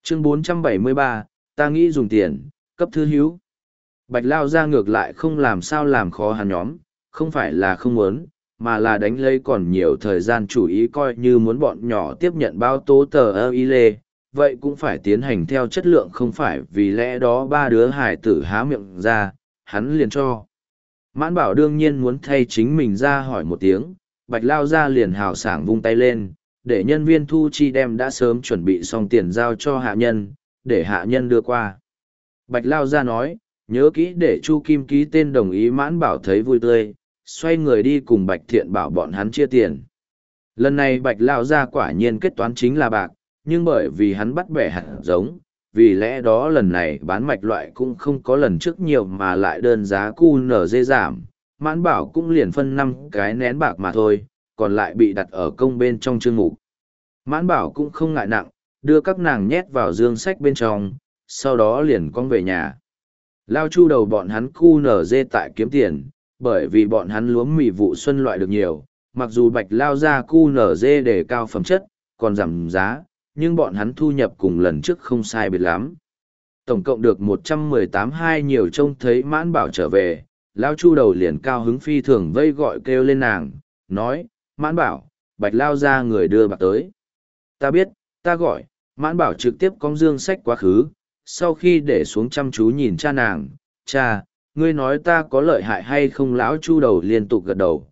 Chương 473, ta nghĩ dùng tiền, cấp thư hiếu. Bạch Lao ra ngược lại không làm sao làm khó hắn nhóm, không phải là không muốn, mà là đánh lấy còn nhiều thời gian chủ ý coi như muốn bọn nhỏ tiếp nhận bao tố tờ ơ y lê, vậy cũng phải tiến hành theo chất lượng không phải vì lẽ đó ba đứa hải tử há miệng ra, hắn liền cho. Mãn Bảo đương nhiên muốn thay chính mình ra hỏi một tiếng, Bạch Lao ra liền hào sảng vung tay lên, để nhân viên thu chi đem đã sớm chuẩn bị xong tiền giao cho hạ nhân, để hạ nhân đưa qua. Bạch Lao ra nói, nhớ kỹ để Chu Kim ký tên đồng ý. Mãn Bảo thấy vui tươi, xoay người đi cùng Bạch Thiện bảo bọn hắn chia tiền. Lần này Bạch Lao ra quả nhiên kết toán chính là bạc, nhưng bởi vì hắn bắt bẻ hạt giống, vì lẽ đó lần này bán mạch loại cũng không có lần trước nhiều mà lại đơn giá QNZ giảm. Mãn Bảo cũng liền phân 5 cái nén bạc mà thôi, còn lại bị đặt ở công bên trong chương mục. Mãn Bảo cũng không ngại nặng, đưa các nàng nhét vào dương sách bên trong, sau đó liền cong về nhà. Lao Chu đầu bọn hắn QNZ tại kiếm tiền, bởi vì bọn hắn lúa mì vụ xuân loại được nhiều, mặc dù Bạch Lao ra QNZ để cao phẩm chất, còn giảm giá, nhưng bọn hắn thu nhập cùng lần trước không sai biệt lắm. Tổng cộng được 118 nhiều trông thấy Mãn Bảo trở về, Lao Chu đầu liền cao hứng phi thường vây gọi kêu lên nàng, nói, Mãn Bảo, Bạch Lao ra người đưa bạc tới. Ta biết, ta gọi, Mãn Bảo trực tiếp cong dương sách quá khứ, sau khi để xuống chăm chú nhìn cha nàng, cha, ngươi nói ta có lợi hại hay không? Lão Chu đầu liên tục gật đầu,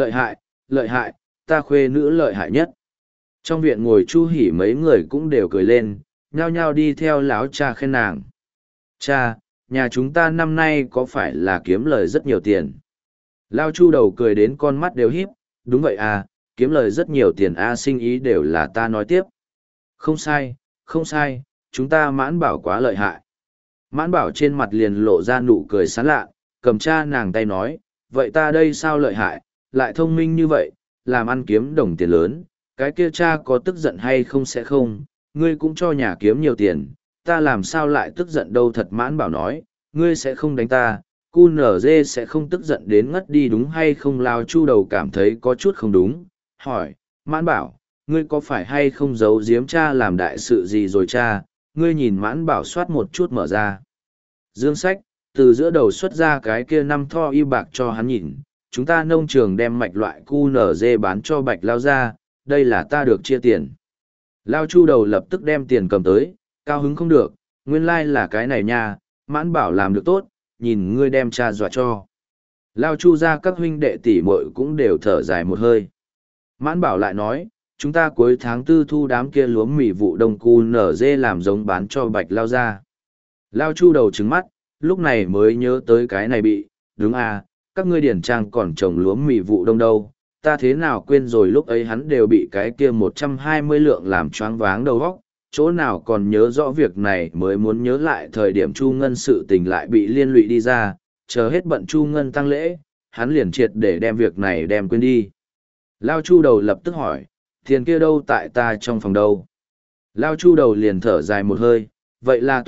lợi hại, ta khuê nữ lợi hại nhất. Trong viện ngồi Chu Hỉ mấy người cũng đều cười lên, nhao nhao đi theo lão cha khen nàng. Cha, nhà chúng ta năm nay có phải là kiếm lời rất nhiều tiền? Lão Chu đầu cười đến con mắt đều híp, đúng vậy à, kiếm lời rất nhiều tiền a, sinh ý đều là ta nói tiếp. Không sai, chúng ta Mãn Bảo quá lợi hại. Mãn Bảo trên mặt liền lộ ra nụ cười sán lạ, cầm cha nàng tay nói, vậy ta đây sao lợi hại, lại thông minh như vậy, làm ăn kiếm đồng tiền lớn, cái kia cha có tức giận hay không? Sẽ không, ngươi cũng cho nhà kiếm nhiều tiền, ta làm sao lại tức giận đâu? Thật. Mãn Bảo nói, ngươi sẽ không đánh ta, QNZ sẽ không tức giận đến ngất đi đúng hay không? Lao Chu đầu cảm thấy có chút không đúng, hỏi, Mãn Bảo, ngươi có phải hay không giấu giếm cha làm đại sự gì rồi cha? Ngươi nhìn. Mãn Bảo soát một chút mở ra dương sách, từ giữa đầu xuất ra cái kia 5 tho y bạc cho hắn nhìn, chúng ta nông trường đem mạch loại QNZ bán cho Bạch Lao ra, đây là ta được chia tiền. Lao Chu đầu lập tức đem tiền cầm tới, cao hứng không được, nguyên lai là cái này nha, Mãn Bảo làm được tốt, nhìn ngươi đem cha dọa cho. Lao Chu ra các huynh đệ tỷ muội cũng đều thở dài một hơi. Mãn Bảo lại nói, chúng ta cuối tháng 4 thu đám kia lúa mì vụ đông QNZ làm giống bán cho Bạch Lao ra. Lao Chu đầu trứng mắt, lúc này mới nhớ tới cái này bị, đúng à, các ngươi điển trang còn trồng lúa mì vụ đông đâu, ta thế nào quên rồi, lúc ấy hắn đều bị cái kia 120 lượng làm choáng váng đầu óc, chỗ nào còn nhớ rõ việc này, mới muốn nhớ lại thời điểm Chu Ngân sự tình lại bị liên lụy đi ra, chờ hết bận Chu Ngân tăng lễ, hắn liền triệt để đem việc này đem quên đi. Lao Chu đầu lập tức hỏi, tiền kia đâu? Tại ta trong phòng đâu? Lao Chu đầu liền thở dài một hơi, vậy là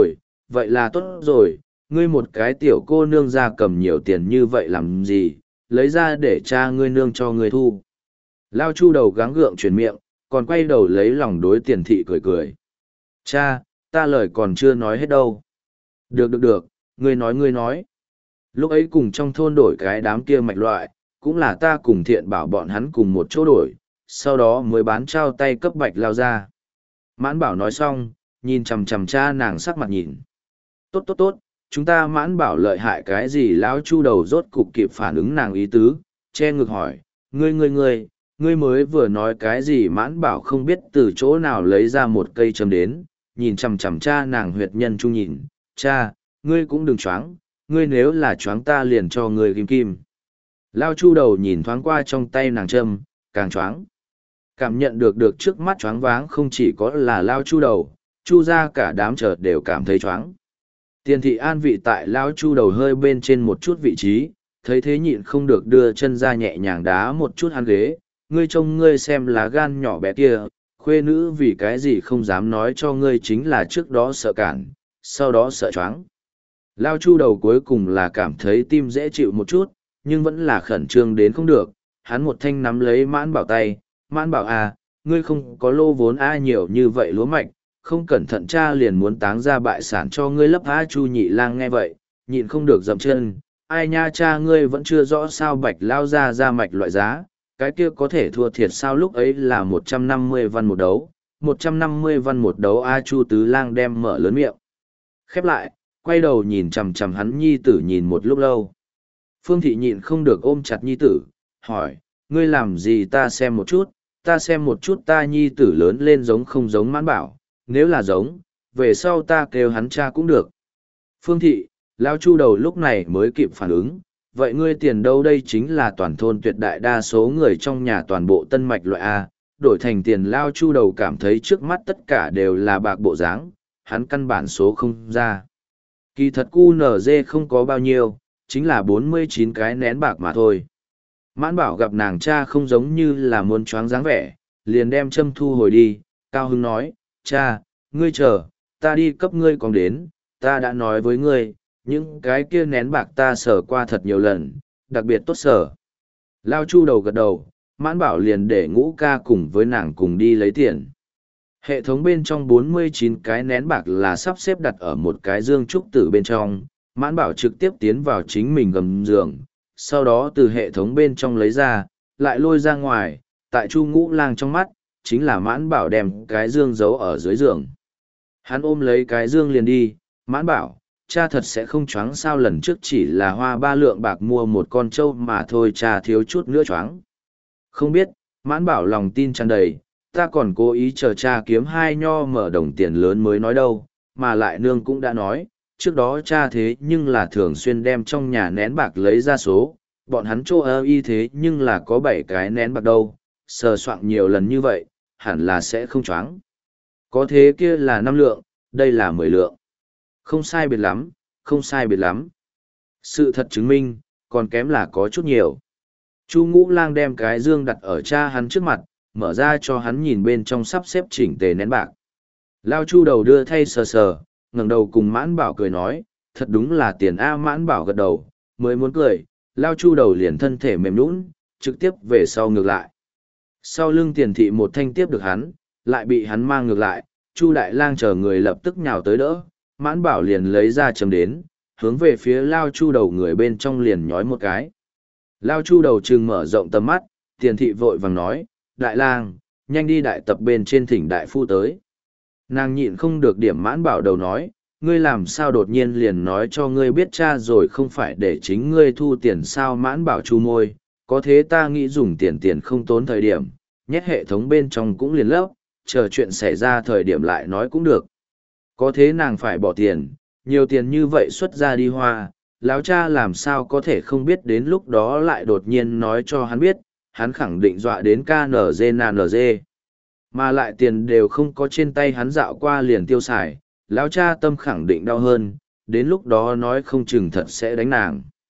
tốt rồi, ngươi một cái tiểu cô nương ra cầm nhiều tiền như vậy làm gì, lấy ra để cha ngươi nương cho ngươi thu. Lao Chu đầu gắng gượng chuyển miệng, còn quay đầu lấy lòng đối Tiền thị cười cười. Cha, ta lời còn chưa nói hết đâu. Được, ngươi nói. Lúc ấy cùng trong thôn đổi cái đám kia mạch loại, cũng là ta cùng Thiện bảo bọn hắn cùng một chỗ đổi, sau đó mới bán trao tay cấp Bạch Lao ra. Mãn Bảo nói xong, nhìn chằm chằm cha nàng sắc mặt nhìn. Tốt, chúng ta Mãn Bảo lợi hại cái gì? Lão Chu đầu rốt cục kịp phản ứng nàng ý tứ, che ngực hỏi, ngươi mới vừa nói cái gì? Mãn Bảo không biết từ chỗ nào lấy ra một cây châm đến, nhìn chằm chằm cha nàng huyệt nhân trung nhìn, cha, ngươi cũng đừng choáng, ngươi nếu là choáng ta liền cho ngươi kim kim. Lao Chu đầu nhìn thoáng qua trong tay nàng châm, càng choáng. Cảm nhận được trước mắt choáng váng không chỉ có là Lao Chu đầu, Chu ra cả đám chợt đều cảm thấy choáng. Tiền thị an vị tại Lao Chu đầu hơi bên trên một chút vị trí, thấy thế nhịn không được đưa chân ra nhẹ nhàng đá một chút hắn ghế, ngươi trông ngươi xem lá gan nhỏ bé kia, khuê nữ vì cái gì không dám nói cho ngươi, chính là trước đó sợ cản, sau đó sợ choáng. Lao Chu đầu cuối cùng là cảm thấy tim dễ chịu một chút, nhưng vẫn là khẩn trương đến không được, hắn một thanh nắm lấy Mãn Bảo tay, Mãn Bảo à, ngươi không có lô vốn ai nhiều như vậy lúa mạch, không cẩn thận cha liền muốn táng ra bại sản cho ngươi lấp. A Chu Nhị Lang nghe vậy, nhịn không được dậm chân, ai nha, cha ngươi vẫn chưa rõ sao Bạch Lao ra ra mạch loại giá, cái kia có thể thua thiệt sao? Lúc ấy là 150 văn một đấu, 150 văn một đấu. A Chu Tứ Lang đem mở lớn miệng, khép lại, quay đầu nhìn chằm chằm hắn nhi tử nhìn một lúc lâu. Phương Thị nhịn không được ôm chặt nhi tử, hỏi, ngươi làm gì? Ta xem một chút, ta xem một chút ta nhi tử lớn lên giống không giống Mãn Bảo, nếu là giống, về sau ta kêu hắn cha cũng được. Phương Thị, Lao Chu Đầu lúc này mới kịp phản ứng, vậy ngươi tiền đâu? Đây chính là toàn thôn tuyệt đại đa số người trong nhà toàn bộ tân mạch loại A, đổi thành tiền. Lao Chu Đầu cảm thấy trước mắt tất cả đều là bạc bộ dáng, hắn căn bản số không ra. Kỳ thật QNZ không có bao nhiêu, chính là 49 cái nén bạc mà thôi. Mãn Bảo gặp nàng cha không giống như là muốn choáng dáng vẻ, liền đem châm thu hồi đi, cao hứng nói, cha, ngươi chờ, ta đi cấp ngươi còn đến, ta đã nói với ngươi, những cái kia nén bạc ta sở qua thật nhiều lần, đặc biệt tốt sở. Lao Chu Đầu gật đầu, Mãn Bảo liền để Ngũ Ca cùng với nàng cùng đi lấy tiền. Hệ thống bên trong 49 cái nén bạc là sắp xếp đặt ở một cái dương trúc tử bên trong, Mãn Bảo trực tiếp tiến vào chính mình gầm giường, sau đó từ hệ thống bên trong lấy ra, lại lôi ra ngoài, tại Chu Ngũ Lang trong mắt, chính là Mãn Bảo đem cái dương giấu ở dưới giường. Hắn ôm lấy cái dương liền đi, Mãn Bảo, cha thật sẽ không choáng sao? Lần trước chỉ là hoa 3 lượng bạc mua một con trâu mà thôi, cha thiếu chút nữa choáng. Không biết, Mãn Bảo lòng tin tràn đầy, ta còn cố ý chờ cha kiếm 2 nho mở đồng tiền lớn mới nói đâu, mà lại nương cũng đã nói, trước đó cha thế nhưng là thường xuyên đem trong nhà nén bạc lấy ra số, bọn hắn chỗ ơ y thế nhưng là có 7 cái nén bạc đâu, sờ soạn nhiều lần như vậy, hẳn là sẽ không choáng. Có thế kia là 5 lượng, đây là 10 lượng. Không sai biệt lắm, không sai biệt lắm. Sự thật chứng minh, còn kém là có chút nhiều. Chu Ngũ Lang đem cái dương đặt ở cha hắn trước mặt, mở ra cho hắn nhìn bên trong sắp xếp chỉnh tề nén bạc. Lao Chu Đầu đưa thay sờ sờ, ngẩng đầu cùng Mãn Bảo cười nói, thật đúng là tiền A. Mãn Bảo gật đầu, mới muốn cười, Lao Chu Đầu liền thân thể mềm nhũn, trực tiếp về sau ngược lại. Sau lưng Tiền Thị một thanh tiếp được hắn, lại bị hắn mang ngược lại, Chu Đại Lang chờ người lập tức nhào tới đỡ, Mãn Bảo liền lấy ra châm đến, hướng về phía Lao Chu Đầu người bên trong liền nhói một cái. Lao Chu Đầu trừng mở rộng tầm mắt, Tiền Thị vội vàng nói, Đại Lang, nhanh đi đại tập bên trên thỉnh đại phu tới. Nàng nhịn không được điểm Mãn Bảo đầu nói, ngươi làm sao đột nhiên liền nói cho ngươi biết cha rồi, không phải để chính ngươi thu tiền sao? Mãn Bảo chu môi, có thế ta nghĩ dùng tiền không tốn thời điểm, nhét hệ thống bên trong cũng liền lấp, chờ chuyện xảy ra thời điểm lại nói cũng được. Có thế nàng phải bỏ tiền, nhiều tiền như vậy xuất ra đi hoa, lão cha làm sao có thể không biết? Đến lúc đó lại đột nhiên nói cho hắn biết, hắn khẳng định dọa đến KNG. Mà lại tiền đều không có trên tay hắn dạo qua liền tiêu xài, lão cha tâm khẳng định đau hơn, đến lúc đó nói không chừng thật sẽ đánh nàng.